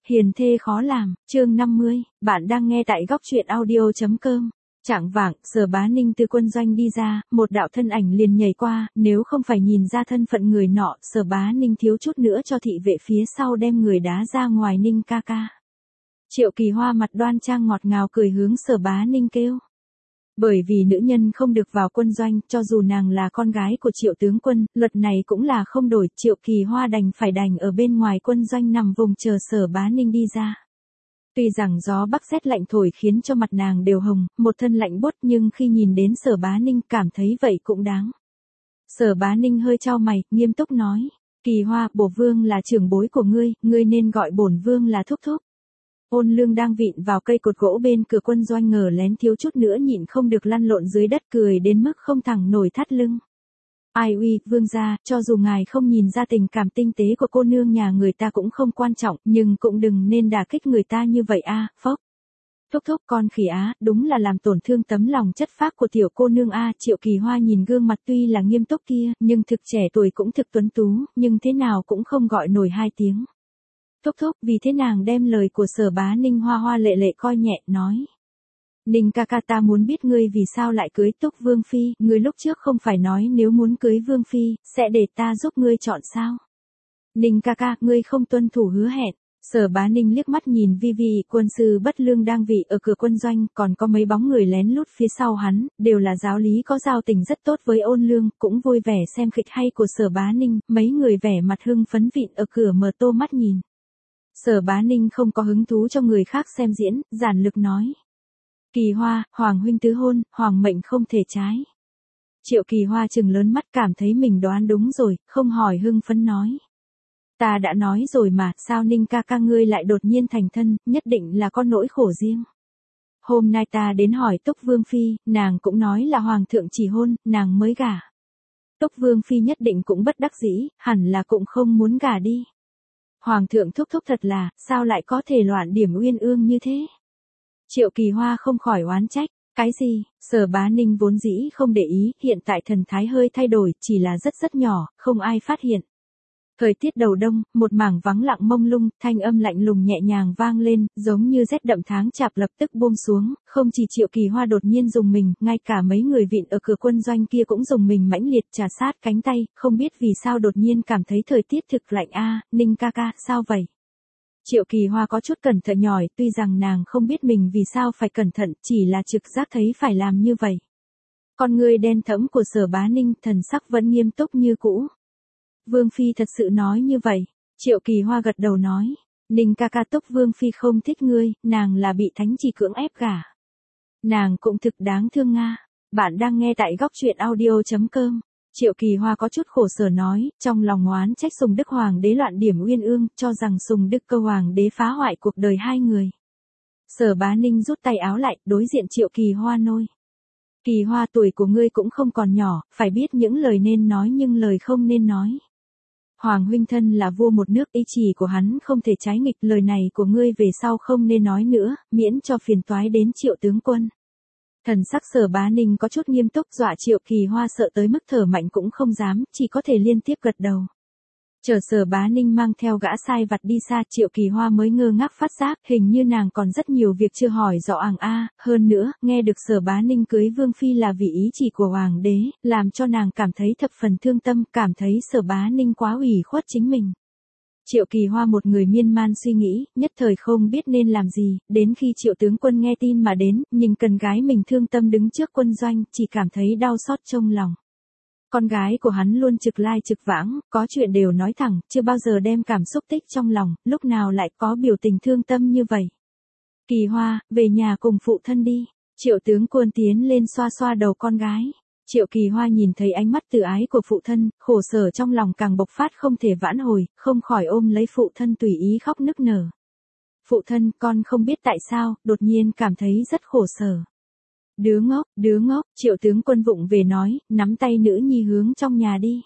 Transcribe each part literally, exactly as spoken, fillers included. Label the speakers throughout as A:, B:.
A: Hiền thê khó làm, chương năm mươi, bạn đang nghe tại góc truyện audio.com. Chạng vạng, Sở Bá Ninh từ quân doanh đi ra, một đạo thân ảnh liền nhảy qua, nếu không phải nhìn ra thân phận người nọ, Sở Bá Ninh thiếu chút nữa cho thị vệ phía sau đem người đá ra ngoài. Ninh ca ca. Triệu Kỳ Hoa mặt đoan trang ngọt ngào cười hướng Sở Bá Ninh kêu. Bởi vì nữ nhân không được vào quân doanh, cho dù nàng là con gái của Triệu tướng quân, luật này cũng là không đổi, Triệu Kỳ Hoa đành phải đành ở bên ngoài quân doanh nằm vùng chờ Sở Bá Ninh đi ra. Tuy rằng gió bắc rét lạnh thổi khiến cho mặt nàng đều hồng, một thân lạnh buốt, nhưng khi nhìn đến Sở Bá Ninh cảm thấy vậy cũng đáng. Sở Bá Ninh hơi chau mày, nghiêm túc nói, Kỳ Hoa, bổ vương là trưởng bối của ngươi, ngươi nên gọi bổn vương là thúc thúc. Ôn Lương đang vịn vào cây cột gỗ bên cửa quân doanh ngờ lén thiếu chút nữa nhịn không được lăn lộn dưới đất cười đến mức không thẳng nổi thắt lưng. Ai uy, vương gia, cho dù ngài không nhìn ra tình cảm tinh tế của cô nương nhà người ta cũng không quan trọng, nhưng cũng đừng nên đả kích người ta như vậy a, phốc. Thúc thúc con khỉ á, đúng là làm tổn thương tấm lòng chất phác của tiểu cô nương a. Triệu Kỳ Hoa nhìn gương mặt tuy là nghiêm túc kia, nhưng thực trẻ tuổi cũng thực tuấn tú, nhưng thế nào cũng không gọi nổi hai tiếng. Thúc thúc, vì thế nàng đem lời của Sở Bá Ninh hoa hoa lệ lệ coi nhẹ, nói. Ninh ca ca, ta muốn biết ngươi vì sao lại cưới Túc Vương Phi, ngươi lúc trước không phải nói nếu muốn cưới Vương Phi, sẽ để ta giúp ngươi chọn sao? Ninh ca ca, ngươi không tuân thủ hứa hẹn. Sở Bá Ninh liếc mắt nhìn Vi Vi quân sư Bất Lương đang vị ở cửa quân doanh, còn có mấy bóng người lén lút phía sau hắn, đều là giáo lý có giao tình rất tốt với Ôn Lương, cũng vui vẻ xem kịch hay của Sở Bá Ninh, mấy người vẻ mặt hưng phấn vịn ở cửa mở to mắt nhìn. Sở Bá Ninh không có hứng thú cho người khác xem diễn, giản lược nói. Kỳ Hoa, Hoàng huynh tứ hôn, Hoàng mệnh không thể trái. Triệu Kỳ Hoa trừng lớn mắt cảm thấy mình đoán đúng rồi, không hỏi hưng phấn nói. Ta đã nói rồi mà, sao Ninh ca ca ngươi lại đột nhiên thành thân, nhất định là có nỗi khổ riêng. Hôm nay ta đến hỏi Túc Vương Phi, nàng cũng nói là Hoàng thượng chỉ hôn, nàng mới gả. Túc Vương Phi nhất định cũng bất đắc dĩ, hẳn là cũng không muốn gả đi. Hoàng thượng thúc thúc thật là, sao lại có thể loạn điểm uyên ương như thế? Triệu Kỳ Hoa không khỏi oán trách, cái gì? Sở Bá Ninh vốn dĩ không để ý, hiện tại thần thái hơi thay đổi, chỉ là rất rất nhỏ, không ai phát hiện. Thời tiết đầu đông, một mảng vắng lặng mông lung, thanh âm lạnh lùng nhẹ nhàng vang lên, giống như rét đậm tháng chạp lập tức buông xuống, không chỉ Triệu Kỳ Hoa đột nhiên dùng mình, ngay cả mấy người vịn ở cửa quân doanh kia cũng dùng mình mãnh liệt trà sát cánh tay, không biết vì sao đột nhiên cảm thấy thời tiết thực lạnh a. Ninh ca ca, sao vậy? Triệu Kỳ Hoa có chút cẩn thận nhỏi, tuy rằng nàng không biết mình vì sao phải cẩn thận, chỉ là trực giác thấy phải làm như vậy. Con người đen thẫm của Sở Bá Ninh, thần sắc vẫn nghiêm túc như cũ. Vương Phi thật sự nói như vậy. Triệu Kỳ Hoa gật đầu nói. Ninh ca ca, Túc Vương Phi không thích ngươi, nàng là bị thánh chỉ cưỡng ép gả. Nàng cũng thực đáng thương nga. Bạn đang nghe tại góc truyện audio.com. Triệu Kỳ Hoa có chút khổ sở nói, trong lòng oán trách Sùng Đức Hoàng đế loạn điểm uyên ương, cho rằng Sùng Đức Cơ Hoàng đế phá hoại cuộc đời hai người. Sở Bá Ninh rút tay áo lại, đối diện Triệu Kỳ Hoa nôi. Kỳ Hoa, tuổi của ngươi cũng không còn nhỏ, phải biết những lời nên nói nhưng lời không nên nói. Hoàng huynh thân là vua một nước, ý chỉ của hắn không thể trái nghịch, lời này của ngươi về sau không nên nói nữa, miễn cho phiền toái đến Triệu tướng quân. Thần sắc Sở Bá Ninh có chút nghiêm túc, dọa Triệu Kỳ Hoa sợ tới mức thở mạnh cũng không dám, chỉ có thể liên tiếp gật đầu. Chờ Sở Bá Ninh mang theo gã sai vặt đi xa, Triệu Kỳ Hoa mới ngơ ngác phát giác, hình như nàng còn rất nhiều việc chưa hỏi rõ àng a. Hơn nữa, nghe được Sở Bá Ninh cưới Vương Phi là vì ý chỉ của Hoàng đế, làm cho nàng cảm thấy thập phần thương tâm, cảm thấy Sở Bá Ninh quá ủy khuất chính mình. Triệu Kỳ Hoa một người miên man suy nghĩ, nhất thời không biết nên làm gì, đến khi Triệu tướng quân nghe tin mà đến, nhìn cần gái mình thương tâm đứng trước quân doanh, chỉ cảm thấy đau xót trong lòng. Con gái của hắn luôn trực lai trực vãng, có chuyện đều nói thẳng, chưa bao giờ đem cảm xúc tích trong lòng, lúc nào lại có biểu tình thương tâm như vậy. Kỳ Hoa, về nhà cùng phụ thân đi. Triệu tướng quân tiến lên xoa xoa đầu con gái. Triệu Kỳ Hoa nhìn thấy ánh mắt từ ái của phụ thân, khổ sở trong lòng càng bộc phát không thể vãn hồi, không khỏi ôm lấy phụ thân tùy ý khóc nức nở. Phụ thân, con không biết tại sao, đột nhiên cảm thấy rất khổ sở. Đứa ngốc, đứa ngốc, Triệu tướng quân vụng về nói, nắm tay nữ nhi hướng trong nhà đi.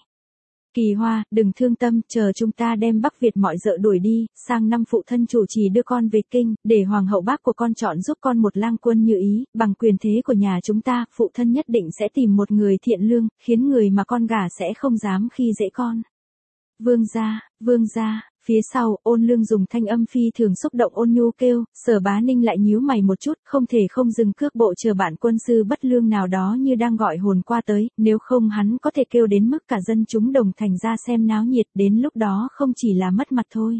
A: Kỳ Hoa, đừng thương tâm, chờ chúng ta đem Bắc Việt mọi dợ đuổi đi, sang năm phụ thân chủ trì đưa con về kinh, để hoàng hậu bác của con chọn giúp con một lang quân như ý, bằng quyền thế của nhà chúng ta, phụ thân nhất định sẽ tìm một người thiện lương, khiến người mà con gả sẽ không dám khi dễ con. Vương gia, vương gia, Phía sau, Ôn Lương dùng thanh âm phi thường xúc động ôn nhu kêu, Sở Bá Ninh lại nhíu mày một chút, không thể không dừng cước bộ chờ bạn quân sư bất lương nào đó như đang gọi hồn qua tới, nếu không hắn có thể kêu đến mức cả dân chúng đồng thành ra xem náo nhiệt, đến lúc đó không chỉ là mất mặt thôi.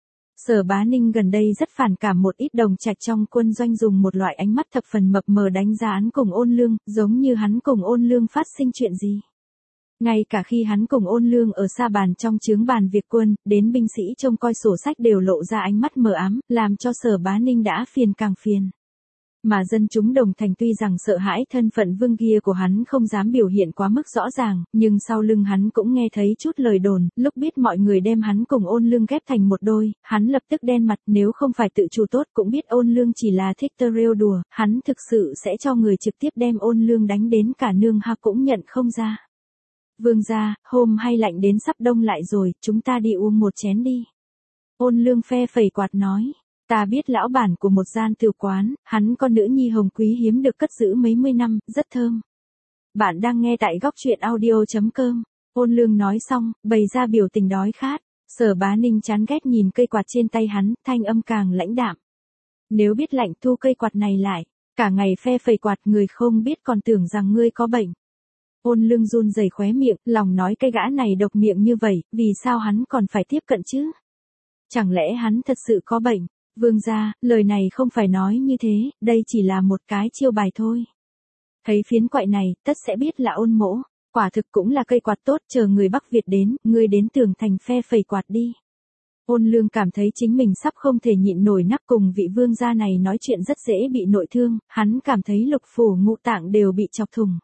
A: Sở Bá Ninh gần đây rất phản cảm một ít đồng trạch trong quân doanh dùng một loại ánh mắt thập phần mập mờ đánh giá hắn cùng Ôn Lương, giống như hắn cùng Ôn Lương phát sinh chuyện gì. Ngay cả khi hắn cùng Ôn Lương ở xa bàn trong chướng bàn việc quân, đến binh sĩ trông coi sổ sách đều lộ ra ánh mắt mờ ám, làm cho Sở Bá Ninh đã phiền càng phiền. Mà dân chúng đồng thành tuy rằng sợ hãi thân phận vương kia của hắn không dám biểu hiện quá mức rõ ràng, nhưng sau lưng hắn cũng nghe thấy chút lời đồn, lúc biết mọi người đem hắn cùng Ôn Lương ghép thành một đôi, hắn lập tức đen mặt, nếu không phải tự chủ tốt cũng biết Ôn Lương chỉ là thích tơ rêu đùa, hắn thực sự sẽ cho người trực tiếp đem Ôn Lương đánh đến cả nương ha cũng nhận không ra. Vương gia, hôm hay lạnh đến sắp đông lại rồi, chúng ta đi uống một chén đi. Ôn Lương phe phẩy quạt nói, ta biết lão bản của một gian tiểu quán, hắn con nữ nhi hồng quý hiếm được cất giữ mấy mươi năm, rất thơm. Bạn đang nghe tại góc truyện audio chấm com. Ôn Lương nói xong, bày ra biểu tình đói khát. Sở Bá Ninh chán ghét nhìn cây quạt trên tay hắn, thanh âm càng lãnh đạm. Nếu biết lạnh thu cây quạt này lại, cả ngày phe phẩy quạt người không biết còn tưởng rằng ngươi có bệnh. Ôn Lương run rẩy khóe miệng, lòng nói cái gã này độc miệng như vậy, vì sao hắn còn phải tiếp cận chứ? Chẳng lẽ hắn thật sự có bệnh? Vương gia, lời này không phải nói như thế, đây chỉ là một cái chiêu bài thôi. Thấy phiến quại này, tất sẽ biết là Ôn mỗ, quả thực cũng là cây quạt tốt, chờ người Bắc Việt đến, ngươi đến tường thành phe phẩy quạt đi. Ôn Lương cảm thấy chính mình sắp không thể nhịn nổi nắp cùng vị vương gia này nói chuyện rất dễ bị nội thương, hắn cảm thấy lục phủ ngũ tạng đều bị chọc thủng.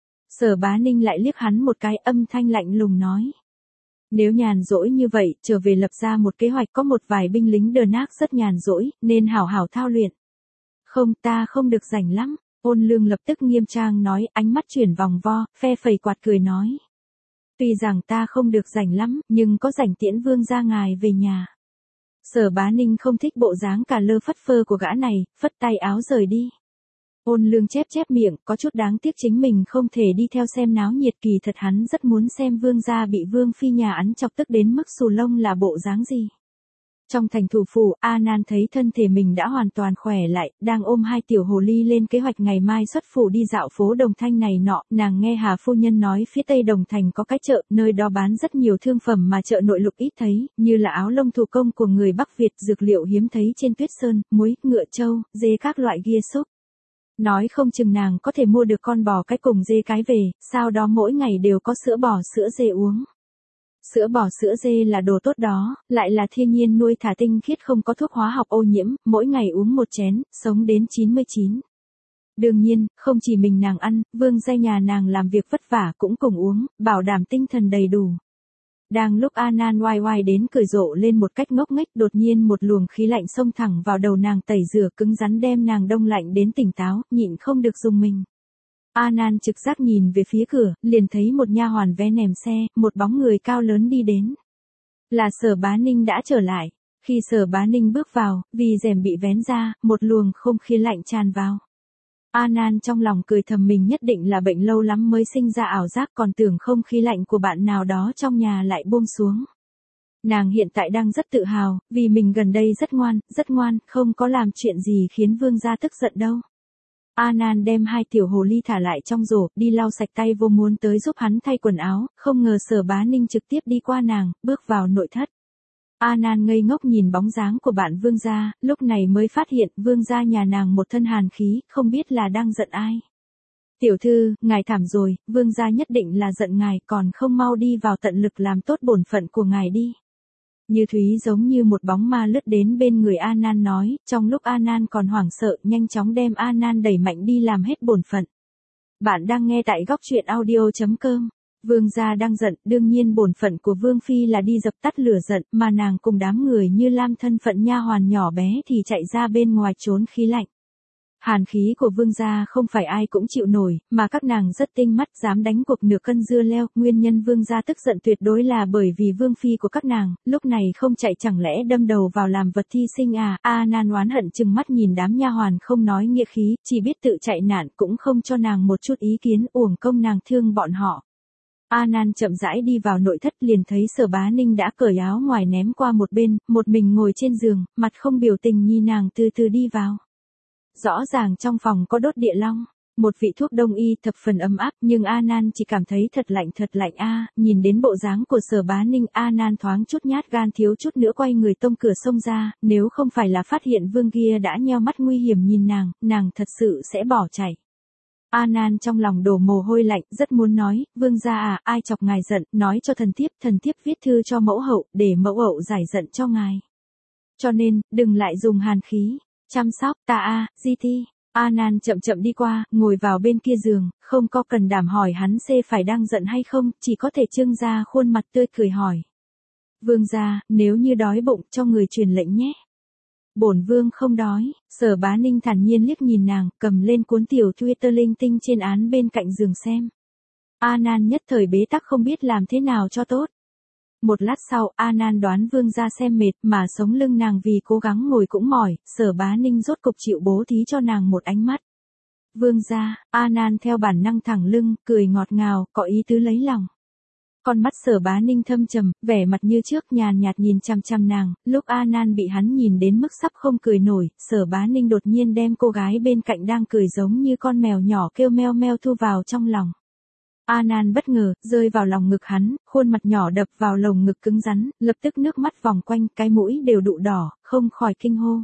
A: Sở Bá Ninh lại liếc hắn một cái, âm thanh lạnh lùng nói. Nếu nhàn rỗi như vậy, trở về lập ra một kế hoạch, có một vài binh lính đờ nác rất nhàn rỗi, nên hảo hảo thao luyện. Không, ta không được rảnh lắm. Ôn Lương lập tức nghiêm trang nói, ánh mắt chuyển vòng vo, phe phẩy quạt cười nói. Tuy rằng ta không được rảnh lắm, nhưng có rảnh tiễn vương gia ngài về nhà. Sở Bá Ninh không thích bộ dáng cà lơ phất phơ của gã này, phất tay áo rời đi. Ôn Lương chép chép miệng, có chút đáng tiếc chính mình không thể đi theo xem náo nhiệt, kỳ thật hắn rất muốn xem vương gia bị vương phi nhà ắn chọc tức đến mức xù lông là bộ dáng gì. Trong thành thủ phủ, A Nan thấy thân thể mình đã hoàn toàn khỏe lại, đang ôm hai tiểu hồ ly lên kế hoạch ngày mai xuất phủ đi dạo phố Đồng Thanh này nọ, nàng nghe Hà phu nhân nói phía tây Đồng Thành có cái chợ, nơi đó bán rất nhiều thương phẩm mà chợ nội lục ít thấy, như là áo lông thủ công của người Bắc Việt, dược liệu hiếm thấy trên tuyết sơn, muối, ngựa trâu, dê các loại ghia xúc. Nói không chừng nàng có thể mua được con bò cái cùng dê cái về, sau đó mỗi ngày đều có sữa bò sữa dê uống. Sữa bò sữa dê là đồ tốt đó, lại là thiên nhiên nuôi thả tinh khiết không có thuốc hóa học ô nhiễm, mỗi ngày uống một chén, sống đến chín mươi chín. Đương nhiên, không chỉ mình nàng ăn, vương gia nhà nàng làm việc vất vả cũng cùng uống, bảo đảm tinh thần đầy đủ. Đang lúc A Nan oai oai đến cười rộ lên một cách ngốc nghếch, đột nhiên một luồng khí lạnh xông thẳng vào đầu nàng, tẩy rửa cứng rắn đem nàng đông lạnh đến tỉnh táo, nhịn không được dùng mình. A Nan trực giác nhìn về phía cửa, liền thấy một nha hoàn vé nèm xe, một bóng người cao lớn đi đến. Là Sở Bá Ninh đã trở lại. Khi Sở Bá Ninh bước vào, vì rèm bị vén ra, một luồng không khí lạnh tràn vào. A Nan trong lòng cười thầm mình nhất định là bệnh lâu lắm mới sinh ra ảo giác, còn tưởng không khí lạnh của bạn nào đó trong nhà lại buông xuống. Nàng hiện tại đang rất tự hào, vì mình gần đây rất ngoan, rất ngoan, không có làm chuyện gì khiến vương gia tức giận đâu. A Nan đem hai tiểu hồ ly thả lại trong rổ, đi lau sạch tay vô muốn tới giúp hắn thay quần áo, không ngờ Sở Bá Ninh trực tiếp đi qua nàng, bước vào nội thất. A Nan ngây ngốc nhìn bóng dáng của bạn vương gia, lúc này mới phát hiện vương gia nhà nàng một thân hàn khí, không biết là đang giận ai. Tiểu thư, ngài thảm rồi, vương gia nhất định là giận ngài, còn không mau đi vào tận lực làm tốt bổn phận của ngài đi. Như Thúy giống như một bóng ma lướt đến bên người A Nan nói, trong lúc A Nan còn hoảng sợ, nhanh chóng đem A Nan đẩy mạnh đi làm hết bổn phận. Bạn đang nghe tại góc truyện audio chấm com. Vương gia đang giận, đương nhiên bổn phận của Vương phi là đi dập tắt lửa giận, mà nàng cùng đám người như Lam thân phận nha hoàn nhỏ bé thì chạy ra bên ngoài trốn khí lạnh. Hàn khí của vương gia không phải ai cũng chịu nổi, mà các nàng rất tinh mắt, dám đánh cuộc nửa cân dưa leo, nguyên nhân vương gia tức giận tuyệt đối là bởi vì vương phi của các nàng, lúc này không chạy chẳng lẽ đâm đầu vào làm vật thi sinh à. A Nan oán hận chừng mắt nhìn đám nha hoàn không nói nghĩa khí, chỉ biết tự chạy nạn, cũng không cho nàng một chút ý kiến, uổng công nàng thương bọn họ. A Nan chậm rãi đi vào nội thất liền thấy Sở Bá Ninh đã cởi áo ngoài ném qua một bên, một mình ngồi trên giường, mặt không biểu tình nhìn nàng từ từ đi vào. Rõ ràng trong phòng có đốt địa long, một vị thuốc đông y thập phần ấm áp, nhưng A Nan chỉ cảm thấy thật lạnh thật lạnh a. Nhìn đến bộ dáng của Sở Bá Ninh, A Nan thoáng chút nhát gan thiếu chút nữa quay người tông cửa xông ra, nếu không phải là phát hiện vương kia đã nheo mắt nguy hiểm nhìn nàng, nàng thật sự sẽ bỏ chạy. A Nan trong lòng đổ mồ hôi lạnh, rất muốn nói, vương gia à, ai chọc ngài giận, nói cho thần thiếp, thần thiếp viết thư cho mẫu hậu, để mẫu hậu giải giận cho ngài. Cho nên, đừng lại dùng hàn khí, chăm sóc ta a, di ti. A Nan chậm chậm đi qua, ngồi vào bên kia giường, không có cần đảm hỏi hắn xê phải đang giận hay không, chỉ có thể trưng ra khuôn mặt tươi cười hỏi. Vương gia, nếu như đói bụng cho người truyền lệnh nhé. Bổn vương không đói. Sở Bá Ninh thản nhiên liếc nhìn nàng, cầm lên cuốn tiểu Twitter linh tinh trên án bên cạnh giường xem. A Nan nhất thời bế tắc không biết làm thế nào cho tốt. Một lát sau, A Nan đoán vương gia xem mệt mà sống lưng nàng vì cố gắng ngồi cũng mỏi, Sở Bá Ninh rốt cục chịu bố thí cho nàng một ánh mắt. Vương gia, A Nan theo bản năng thẳng lưng, cười ngọt ngào, có ý tứ lấy lòng. Con mắt Sở Bá Ninh thâm trầm, vẻ mặt như trước nhàn nhạt nhìn chằm chằm nàng, lúc A Nan bị hắn nhìn đến mức sắp không cười nổi, Sở Bá Ninh đột nhiên đem cô gái bên cạnh đang cười giống như con mèo nhỏ kêu meo meo thu vào trong lòng. A Nan bất ngờ, rơi vào lòng ngực hắn, khuôn mặt nhỏ đập vào lồng ngực cứng rắn, lập tức nước mắt vòng quanh, cái mũi đều đụ đỏ, không khỏi kinh hô.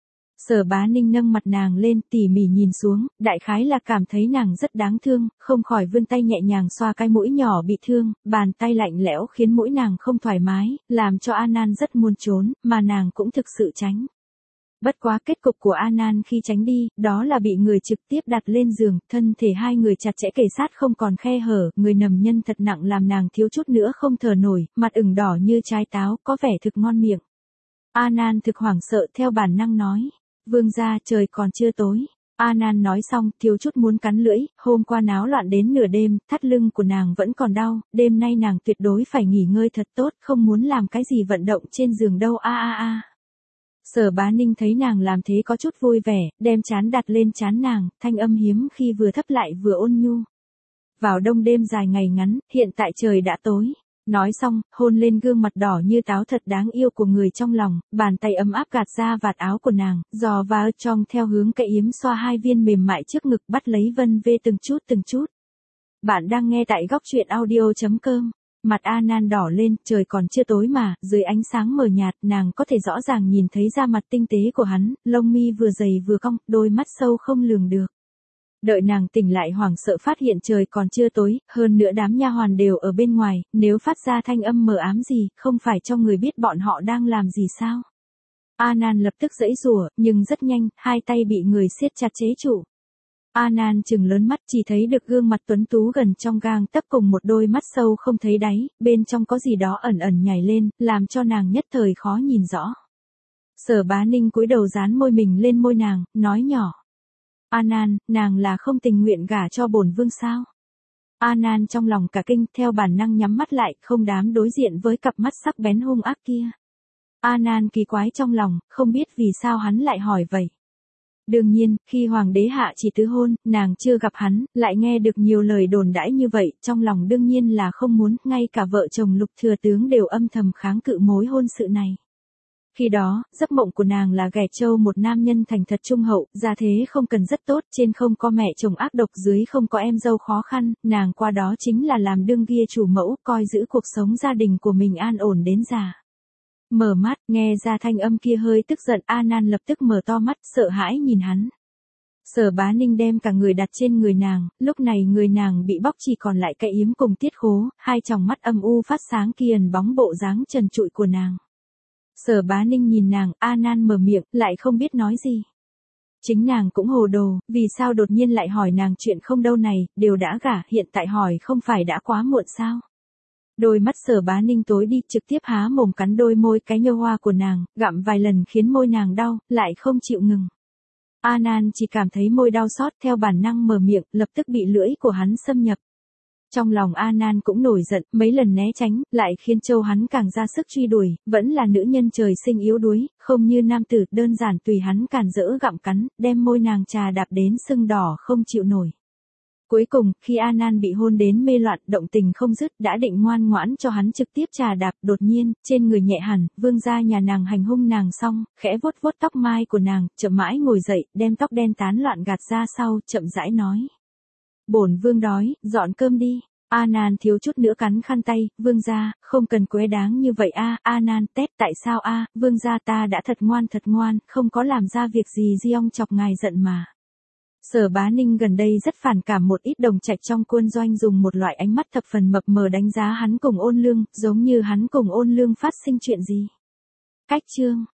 A: Sở Bá Ninh nâng mặt nàng lên, tỉ mỉ nhìn xuống, đại khái là cảm thấy nàng rất đáng thương, không khỏi vươn tay nhẹ nhàng xoa cái mũi nhỏ bị thương, bàn tay lạnh lẽo khiến mũi nàng không thoải mái, làm cho A Nan rất muốn trốn, mà nàng cũng thực sự tránh. Bất quá kết cục của A Nan khi tránh đi, đó là bị người trực tiếp đặt lên giường, thân thể hai người chặt chẽ kề sát không còn khe hở, người nằm nhân thật nặng làm nàng thiếu chút nữa không thở nổi, mặt ửng đỏ như trái táo, có vẻ thực ngon miệng. A Nan thực hoảng sợ theo bản năng nói. Vương gia, trời còn chưa tối. A Nan nói xong, thiếu chút muốn cắn lưỡi, hôm qua náo loạn đến nửa đêm, thắt lưng của nàng vẫn còn đau, đêm nay nàng tuyệt đối phải nghỉ ngơi thật tốt, không muốn làm cái gì vận động trên giường đâu a a a. Sở Bá Ninh thấy nàng làm thế có chút vui vẻ, đem trán đặt lên trán nàng, thanh âm hiếm khi vừa thấp lại vừa ôn nhu. Vào đông đêm dài ngày ngắn, hiện tại trời đã tối. Nói xong, hôn lên gương mặt đỏ như táo thật đáng yêu của người trong lòng, bàn tay ấm áp gạt ra vạt áo của nàng, dò vào trong theo hướng cậy yếm xoa hai viên mềm mại trước ngực bắt lấy vân vê từng chút từng chút. Bạn đang nghe tại góc truyện audio chấm com. Mặt A Nan đỏ lên, trời còn chưa tối mà, dưới ánh sáng mờ nhạt, nàng có thể rõ ràng nhìn thấy da mặt tinh tế của hắn, lông mi vừa dày vừa cong, đôi mắt sâu không lường được. Đợi nàng tỉnh lại hoảng sợ phát hiện trời còn chưa tối, hơn nữa đám nha hoàn đều ở bên ngoài, nếu phát ra thanh âm mờ ám gì, không phải cho người biết bọn họ đang làm gì sao. A Nan lập tức giãy giụa, nhưng rất nhanh, hai tay bị người siết chặt chế trụ. A Nan trừng lớn mắt chỉ thấy được gương mặt tuấn tú gần trong gang tấc cùng một đôi mắt sâu không thấy đáy, bên trong có gì đó ẩn ẩn nhảy lên, làm cho nàng nhất thời khó nhìn rõ. Sở Bá Ninh cúi đầu dán môi mình lên môi nàng, nói nhỏ. A Nan, nàng là không tình nguyện gả cho bổn vương sao? A Nan trong lòng cả kinh, theo bản năng nhắm mắt lại, không dám đối diện với cặp mắt sắc bén hung ác kia. A Nan kỳ quái trong lòng, không biết vì sao hắn lại hỏi vậy. Đương nhiên, khi hoàng đế hạ chỉ tứ hôn, nàng chưa gặp hắn, lại nghe được nhiều lời đồn đãi như vậy, trong lòng đương nhiên là không muốn, ngay cả vợ chồng Lục thừa tướng đều âm thầm kháng cự mối hôn sự này. Khi đó, giấc mộng của nàng là ghẻ trâu một nam nhân thành thật trung hậu, gia thế không cần rất tốt, trên không có mẹ chồng ác độc, dưới không có em dâu khó khăn, nàng qua đó chính là làm đương kia chủ mẫu, coi giữ cuộc sống gia đình của mình an ổn đến già. Mở mắt, nghe ra thanh âm kia hơi tức giận, A Nan lập tức mở to mắt, sợ hãi nhìn hắn. Sở Bá Ninh đem cả người đặt trên người nàng, lúc này người nàng bị bóc chỉ còn lại cái yếm cùng tiết khố, hai tròng mắt âm u phát sáng kiền bóng bộ dáng trần trụi của nàng. Sở Bá Ninh nhìn nàng, A Nan mở miệng, lại không biết nói gì. Chính nàng cũng hồ đồ, vì sao đột nhiên lại hỏi nàng chuyện không đâu này, đều đã gả, hiện tại hỏi không phải đã quá muộn sao? Đôi mắt Sở Bá Ninh tối đi, trực tiếp há mồm cắn đôi môi cái nhô hoa của nàng, gặm vài lần khiến môi nàng đau, lại không chịu ngừng. A Nan chỉ cảm thấy môi đau xót, theo bản năng mở miệng, lập tức bị lưỡi của hắn xâm nhập. Trong lòng A Nan cũng nổi giận, mấy lần né tránh, lại khiến châu hắn càng ra sức truy đuổi, vẫn là nữ nhân trời sinh yếu đuối, không như nam tử, đơn giản tùy hắn cản rỡ gặm cắn, đem môi nàng trà đạp đến sưng đỏ không chịu nổi. Cuối cùng, khi A Nan bị hôn đến mê loạn, động tình không dứt, đã định ngoan ngoãn cho hắn trực tiếp trà đạp, đột nhiên, trên người nhẹ hẳn, vương gia nhà nàng hành hung nàng xong, khẽ vuốt vuốt tóc mai của nàng, chậm mãi ngồi dậy, đem tóc đen tán loạn gạt ra sau, chậm rãi nói. Bổn vương đói, dọn cơm đi. A Nan thiếu chút nữa cắn khăn tay, vương gia, không cần quế đáng như vậy a. A Nan, tét, tại sao a? Vương gia ta đã thật ngoan thật ngoan, không có làm ra việc gì Giong chọc ngài giận mà. Sở Bá Ninh gần đây rất phản cảm một ít đồng trạch trong quân doanh dùng một loại ánh mắt thập phần mập mờ đánh giá hắn cùng Ôn Lương, giống như hắn cùng Ôn Lương phát sinh chuyện gì. Cách chương